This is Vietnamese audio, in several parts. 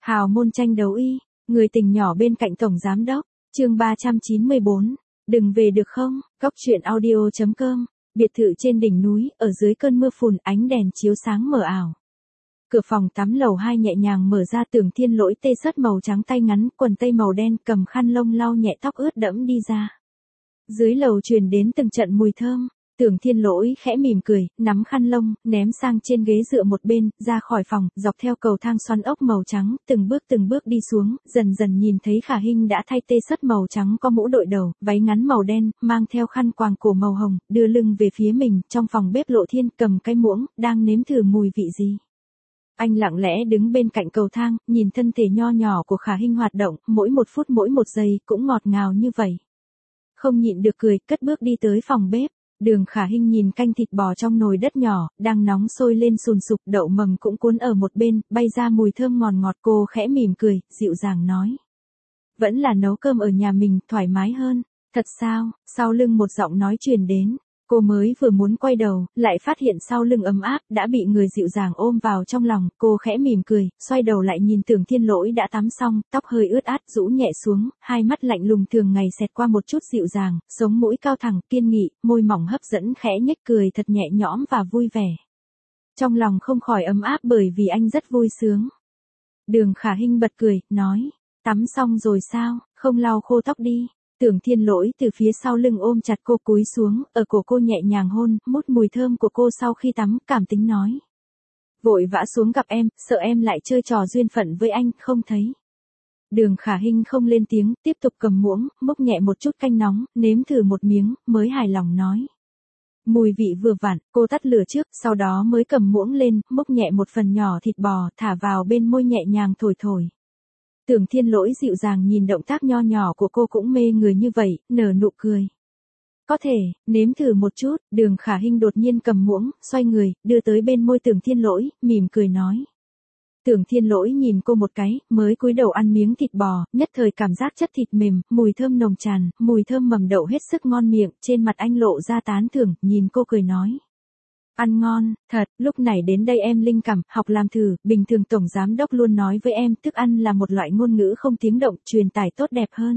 Hào môn tranh đấu y, người tình nhỏ bên cạnh tổng giám đốc, chương 394, đừng về được không, Cóc truyện audio.com, biệt thự trên đỉnh núi, ở dưới cơn mưa phùn ánh đèn chiếu sáng mờ ảo. Cửa phòng tắm lầu 2 nhẹ nhàng mở ra, Tưởng Thiên Lỗi tê sớt màu trắng tay ngắn, quần tây màu đen, cầm khăn lông lau nhẹ tóc ướt đẫm đi ra. Dưới lầu truyền đến từng trận mùi thơm. Tưởng Thiên Lỗi khẽ mỉm cười, nắm khăn lông, ném sang trên ghế dựa một bên, ra khỏi phòng, dọc theo cầu thang xoắn ốc màu trắng, từng bước đi xuống, dần dần nhìn thấy Khả Hinh đã thay tê sớt màu trắng có mũ đội đầu, váy ngắn màu đen, mang theo khăn quàng cổ màu hồng, đưa lưng về phía mình, trong phòng bếp Lộ Thiên cầm cái muỗng, đang nếm thử mùi vị gì. Anh lặng lẽ đứng bên cạnh cầu thang, nhìn thân thể nho nhỏ của Khả Hinh hoạt động, mỗi một phút mỗi một giây cũng ngọt ngào như vậy. Không nhịn được cười, cất bước đi tới phòng bếp. Đường Khả Hinh nhìn canh thịt bò trong nồi đất nhỏ, đang nóng sôi lên sùn sục, đậu mầm cũng cuốn ở một bên, bay ra mùi thơm ngọt ngọt. Cô khẽ mỉm cười, dịu dàng nói. Vẫn là nấu cơm ở nhà mình, thoải mái hơn. Thật sao? Sau lưng một giọng nói truyền đến. Cô mới vừa muốn quay đầu, lại phát hiện sau lưng ấm áp, đã bị người dịu dàng ôm vào trong lòng. Cô khẽ mỉm cười, xoay đầu lại nhìn Tưởng Thiên Lỗi đã tắm xong, tóc hơi ướt át, rũ nhẹ xuống, hai mắt lạnh lùng thường ngày xẹt qua một chút dịu dàng, sống mũi cao thẳng, kiên nghị, môi mỏng hấp dẫn, khẽ nhếch cười thật nhẹ nhõm và vui vẻ. Trong lòng không khỏi ấm áp bởi vì anh rất vui sướng. Đường Khả Hinh bật cười, nói, tắm xong rồi sao, không lau khô tóc đi. Tưởng Thiên Lỗi từ phía sau lưng ôm chặt cô, cúi xuống, ở cổ cô nhẹ nhàng hôn, mút mùi thơm của cô sau khi tắm, cảm tính nói. Vội vã xuống gặp em, sợ em lại chơi trò duyên phận với anh, không thấy. Đường Khả Hinh không lên tiếng, tiếp tục cầm muỗng, múc nhẹ một chút canh nóng, nếm thử một miếng, mới hài lòng nói. Mùi vị vừa vặn, cô tắt lửa trước, sau đó mới cầm muỗng lên, múc nhẹ một phần nhỏ thịt bò, thả vào bên môi nhẹ nhàng thổi thổi. Tưởng Thiên Lỗi dịu dàng nhìn động tác nho nhỏ của cô cũng mê người như vậy, nở nụ cười. Có thể, nếm thử một chút. Đường Khả Hinh đột nhiên cầm muỗng, xoay người, đưa tới bên môi Tưởng Thiên Lỗi, mỉm cười nói. Tưởng Thiên Lỗi nhìn cô một cái, mới cúi đầu ăn miếng thịt bò, nhất thời cảm giác chất thịt mềm, mùi thơm nồng tràn, mùi thơm mầm đậu hết sức ngon miệng, trên mặt anh lộ ra tán thưởng, nhìn cô cười nói. Ăn ngon, thật, lúc này đến đây em linh cảm, học làm thử, bình thường tổng giám đốc luôn nói với em, thức ăn là một loại ngôn ngữ không tiếng động, truyền tải tốt đẹp hơn.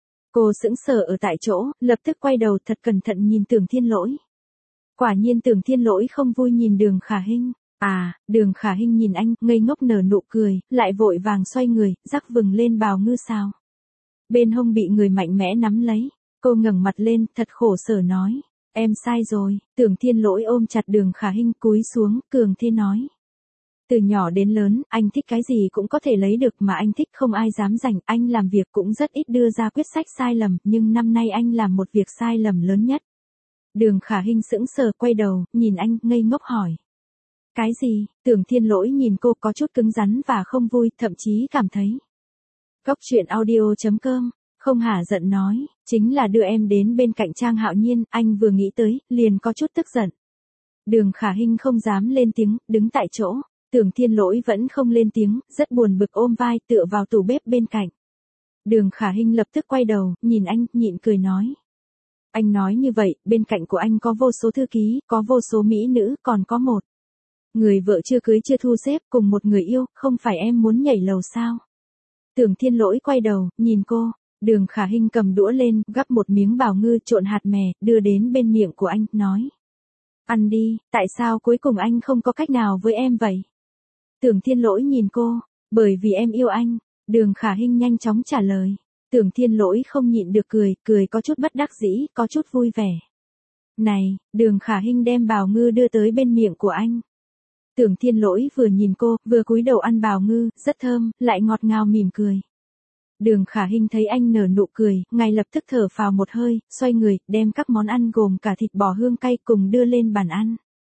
Cô sững sờ ở tại chỗ, lập tức quay đầu thật cẩn thận nhìn Tưởng Thiên Lỗi. Quả nhiên Tưởng Thiên Lỗi không vui nhìn Đường Khả Hinh. Đường Khả Hinh nhìn anh, ngây ngốc nở nụ cười, lại vội vàng xoay người, rắc vừng lên bào ngư sao. Bên hông bị người mạnh mẽ nắm lấy, cô ngẩng mặt lên, thật khổ sở nói. Em sai rồi. Tưởng Thiên Lỗi ôm chặt Đường Khả Hinh, cúi xuống, cường thế nói. Từ nhỏ đến lớn, anh thích cái gì cũng có thể lấy được mà anh thích, không ai dám giành, anh làm việc cũng rất ít đưa ra quyết sách sai lầm, nhưng năm nay anh làm một việc sai lầm lớn nhất. Đường Khả Hinh sững sờ quay đầu, nhìn anh, ngây ngốc hỏi. Cái gì? Tưởng Thiên Lỗi nhìn cô có chút cứng rắn và không vui, thậm chí cảm thấy. Cóc truyện audio.com, không hả giận nói, chính là đưa em đến bên cạnh Trang Hạo Nhiên, anh vừa nghĩ tới, liền có chút tức giận. Đường Khả Hinh không dám lên tiếng, đứng tại chỗ. Tưởng Thiên Lỗi vẫn không lên tiếng, rất buồn bực ôm vai, tựa vào tủ bếp bên cạnh. Đường Khả Hinh lập tức quay đầu, nhìn anh, nhịn cười nói. Anh nói như vậy, bên cạnh của anh có vô số thư ký, có vô số mỹ nữ, còn có một người vợ chưa cưới chưa thu xếp, cùng một người yêu, không phải em muốn nhảy lầu sao? Tưởng Thiên Lỗi quay đầu, nhìn cô. Đường Khả Hinh cầm đũa lên, gắp một miếng bào ngư trộn hạt mè, đưa đến bên miệng của anh, nói. Ăn đi, tại sao cuối cùng anh không có cách nào với em vậy? Tưởng Thiên Lỗi nhìn cô, bởi vì em yêu anh. Đường Khả Hinh nhanh chóng trả lời. Tưởng Thiên Lỗi không nhịn được cười, cười có chút bất đắc dĩ, có chút vui vẻ. Này, Đường Khả Hinh đem bào ngư đưa tới bên miệng của anh. Tưởng Thiên Lỗi vừa nhìn cô, vừa cúi đầu ăn bào ngư, rất thơm, lại ngọt ngào mỉm cười. Đường Khả Hinh thấy anh nở nụ cười, ngay lập tức thở phào một hơi, xoay người, đem các món ăn gồm cả thịt bò hương cay cùng đưa lên bàn ăn.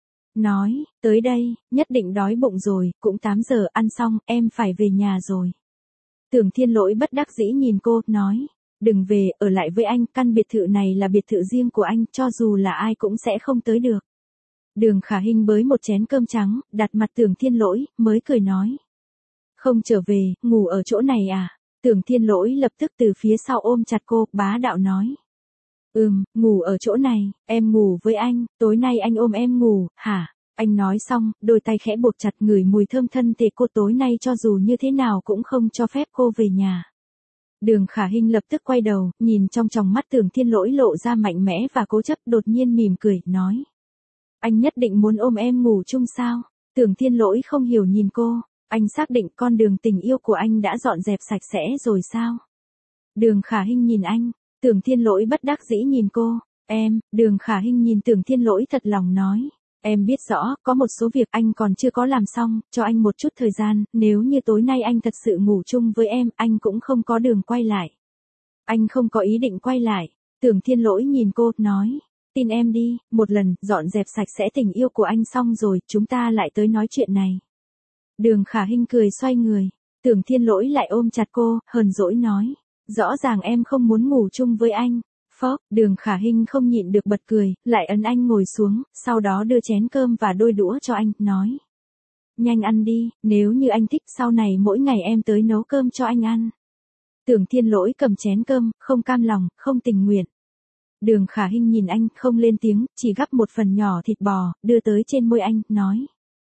Nói, tới đây, nhất định đói bụng rồi, cũng 8 giờ ăn xong, em phải về nhà rồi. Tưởng Thiên Lỗi bất đắc dĩ nhìn cô, nói, đừng về, ở lại với anh, căn biệt thự này là biệt thự riêng của anh, cho dù là ai cũng sẽ không tới được. Đường Khả Hinh bới một chén cơm trắng, đặt mặt Tưởng Thiên Lỗi, mới cười nói. Không trở về, ngủ ở chỗ này à? Tưởng Thiên Lỗi lập tức từ phía sau ôm chặt cô, bá đạo nói. Ngủ ở chỗ này, em ngủ với anh, tối nay anh ôm em ngủ, hả? Anh nói xong, đôi tay khẽ buộc chặt ngửi mùi thơm thân thể cô, tối nay cho dù như thế nào cũng không cho phép cô về nhà. Đường Khả Hinh lập tức quay đầu, nhìn trong tròng mắt Tưởng Thiên Lỗi lộ ra mạnh mẽ và cố chấp, đột nhiên mỉm cười, nói. Anh nhất định muốn ôm em ngủ chung sao? Tưởng Thiên Lỗi không hiểu nhìn cô, anh xác định con đường tình yêu của anh đã dọn dẹp sạch sẽ rồi sao? Đường Khả Hinh nhìn anh, Tưởng Thiên Lỗi bất đắc dĩ nhìn cô, Đường Khả Hinh nhìn Tưởng Thiên Lỗi thật lòng nói. Em biết rõ, có một số việc anh còn chưa có làm xong, cho anh một chút thời gian, nếu như tối nay anh thật sự ngủ chung với em, anh cũng không có đường quay lại. Anh không có ý định quay lại. Tưởng Thiên Lỗi nhìn cô, nói. Tin em đi, một lần, dọn dẹp sạch sẽ tình yêu của anh xong rồi, chúng ta lại tới nói chuyện này. Đường Khả Hinh cười xoay người. Tưởng Thiên Lỗi lại ôm chặt cô, hờn dỗi nói. Rõ ràng em không muốn ngủ chung với anh. Phốc, Đường Khả Hinh không nhịn được bật cười, lại ấn anh ngồi xuống, sau đó đưa chén cơm và đôi đũa cho anh, nói. Nhanh ăn đi, nếu như anh thích sau này mỗi ngày em tới nấu cơm cho anh ăn. Tưởng Thiên Lỗi cầm chén cơm, không cam lòng, không tình nguyện. Đường Khả Hinh nhìn anh, không lên tiếng, chỉ gắp một phần nhỏ thịt bò, đưa tới trên môi anh, nói.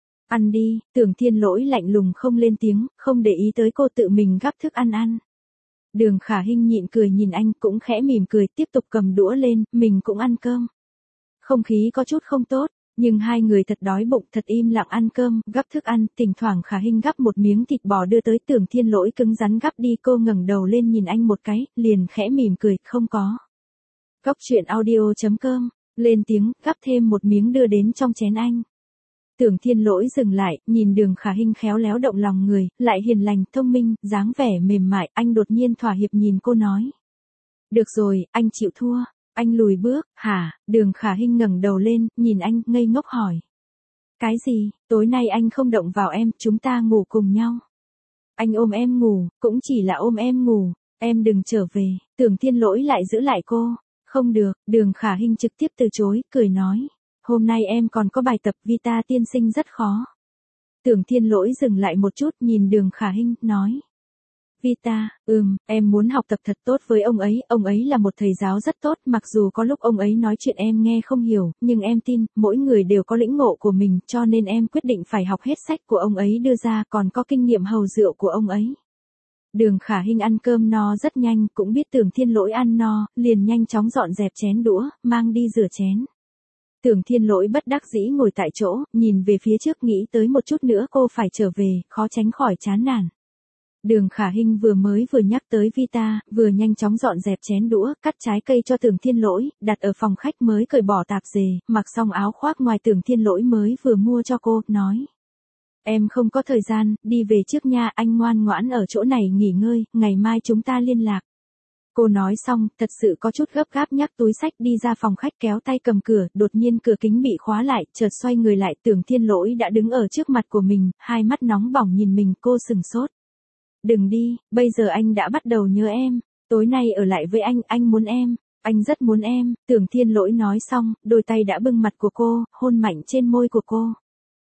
Ăn đi, Tưởng Thiên Lỗi lạnh lùng không lên tiếng, không để ý tới cô, tự mình gắp thức ăn ăn. Đường Khả Hinh nhịn cười nhìn anh, cũng khẽ mỉm cười, tiếp tục cầm đũa lên, mình cũng ăn cơm. Không khí có chút không tốt, nhưng hai người thật đói bụng, thật im lặng ăn cơm, gắp thức ăn, thỉnh thoảng Khả Hinh gắp một miếng thịt bò đưa tới. Tưởng Thiên Lỗi cứng rắn gắp đi, cô ngẩng đầu lên nhìn anh một cái, liền khẽ mỉm cười, không có. Cóc truyện audio.com, lên tiếng, gắp thêm một miếng đưa đến trong chén anh. Tưởng Thiên Lỗi dừng lại, nhìn Đường Khả Hinh khéo léo động lòng người, lại hiền lành, thông minh, dáng vẻ mềm mại, anh đột nhiên thỏa hiệp nhìn cô nói. Được rồi, anh chịu thua. Anh lùi bước, hả? Đường Khả Hinh ngẩng đầu lên, nhìn anh, ngây ngốc hỏi. Cái gì? Tối nay anh không động vào em, chúng ta ngủ cùng nhau. Anh ôm em ngủ, cũng chỉ là ôm em ngủ, em đừng trở về. Tưởng Thiên Lỗi lại giữ lại cô. Không được, Đường Khả Hinh trực tiếp từ chối, cười nói. Hôm nay em còn có bài tập Vita tiên sinh rất khó. Tưởng Thiên Lỗi dừng lại một chút, nhìn Đường Khả Hinh, nói. Vita, em muốn học tập thật tốt với ông ấy là một thầy giáo rất tốt, mặc dù có lúc ông ấy nói chuyện em nghe không hiểu, nhưng em tin, mỗi người đều có lĩnh ngộ của mình, cho nên em quyết định phải học hết sách của ông ấy đưa ra, còn có kinh nghiệm hầu rượu của ông ấy. Đường Khả Hinh ăn cơm no rất nhanh, cũng biết Tưởng Thiên Lỗi ăn no, liền nhanh chóng dọn dẹp chén đũa, mang đi rửa chén. Tưởng Thiên Lỗi bất đắc dĩ ngồi tại chỗ, nhìn về phía trước, nghĩ tới một chút nữa cô phải trở về, khó tránh khỏi chán nản. Đường Khả Hinh vừa nhắc tới Vita, vừa nhanh chóng dọn dẹp chén đũa, cắt trái cây cho Tưởng Thiên Lỗi, đặt ở phòng khách, mới cởi bỏ tạp dề, mặc xong áo khoác ngoài Tưởng Thiên Lỗi mới vừa mua cho cô, nói. Em không có thời gian, đi về trước nha, anh ngoan ngoãn ở chỗ này nghỉ ngơi, ngày mai chúng ta liên lạc. Cô nói xong, thật sự có chút gấp gáp nhắc túi sách đi ra phòng khách, kéo tay cầm cửa, đột nhiên cửa kính bị khóa lại, chợt xoay người lại, Tưởng Thiên Lỗi đã đứng ở trước mặt của mình, hai mắt nóng bỏng nhìn mình, cô sừng sốt. Đừng đi, bây giờ anh đã bắt đầu nhớ em, tối nay ở lại với anh muốn em, anh rất muốn em. Tưởng Thiên Lỗi nói xong, đôi tay đã bưng mặt của cô, hôn mạnh trên môi của cô.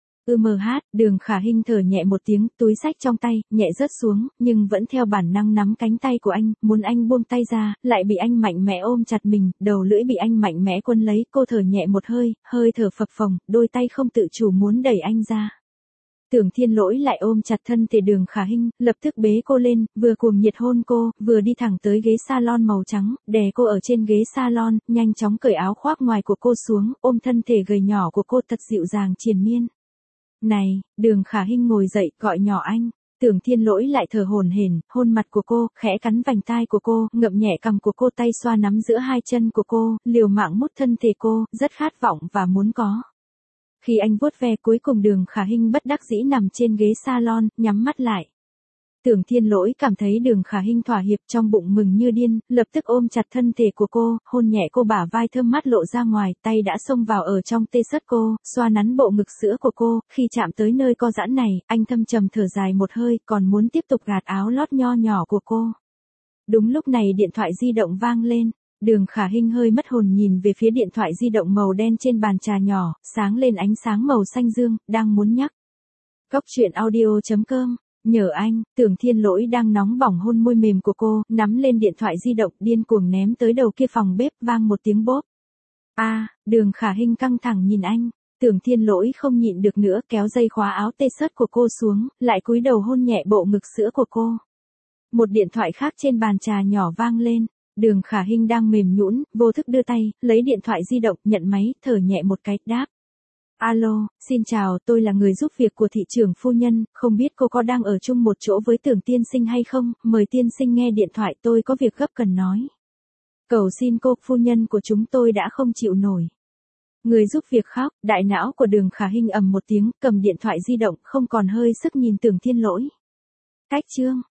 Đường Khả Hinh thở nhẹ một tiếng, túi xách trong tay, nhẹ rớt xuống, nhưng vẫn theo bản năng nắm cánh tay của anh, muốn anh buông tay ra, lại bị anh mạnh mẽ ôm chặt mình, đầu lưỡi bị anh mạnh mẽ quấn lấy, cô thở nhẹ một hơi, hơi thở phập phồng, đôi tay không tự chủ muốn đẩy anh ra. Tưởng Thiên Lỗi lại ôm chặt thân thể Đường Khả Hinh, lập tức bế cô lên, vừa cuồng nhiệt hôn cô, vừa đi thẳng tới ghế salon màu trắng, đè cô ở trên ghế salon, nhanh chóng cởi áo khoác ngoài của cô xuống, ôm thân thể gầy nhỏ của cô thật dịu dàng triền miên. Này, Đường Khả Hinh ngồi dậy, gọi nhỏ anh. Tưởng Thiên Lỗi lại thở hổn hển, hôn mặt của cô, khẽ cắn vành tai của cô, ngậm nhẹ cằm của cô, tay xoa nắm giữa hai chân của cô, liều mạng mút thân thể cô, rất khát vọng và muốn có. Khi anh vuốt ve cuối cùng, Đường Khả Hinh bất đắc dĩ nằm trên ghế salon, nhắm mắt lại. Tưởng Thiên Lỗi cảm thấy Đường Khả Hinh thỏa hiệp, trong bụng mừng như điên, lập tức ôm chặt thân thể của cô, hôn nhẹ cô, bả vai thơm mát lộ ra ngoài, tay đã xông vào ở trong tê sất cô, xoa nắn bộ ngực sữa của cô, khi chạm tới nơi co giãn này, anh thâm trầm thở dài một hơi, còn muốn tiếp tục gạt áo lót nho nhỏ của cô. Đúng lúc này điện thoại di động vang lên. Đường Khả Hinh hơi mất hồn nhìn về phía điện thoại di động màu đen trên bàn trà nhỏ, sáng lên ánh sáng màu xanh dương, đang muốn nhắc. Cóc truyện audio.com, nhờ anh. Tưởng Thiên Lỗi đang nóng bỏng hôn môi mềm của cô, nắm lên điện thoại di động, điên cuồng ném tới đầu kia phòng bếp, vang một tiếng bốp. Đường Khả Hinh căng thẳng nhìn anh. Tưởng Thiên Lỗi không nhịn được nữa, kéo dây khóa áo tê sớt của cô xuống, lại cúi đầu hôn nhẹ bộ ngực sữa của cô. Một điện thoại khác trên bàn trà nhỏ vang lên. Đường Khả Hinh đang mềm nhũn, vô thức đưa tay, lấy điện thoại di động, nhận máy, thở nhẹ một cái, đáp. Alo, xin chào, tôi là người giúp việc của thị trưởng phu nhân, không biết cô có đang ở chung một chỗ với Tưởng tiên sinh hay không, mời tiên sinh nghe điện thoại, tôi có việc gấp cần nói. Cầu xin cô, phu nhân của chúng tôi đã không chịu nổi. Người giúp việc khóc, đại não của Đường Khả Hinh ầm một tiếng, cầm điện thoại di động, không còn hơi sức nhìn Tưởng Thiên Lỗi. Cách chương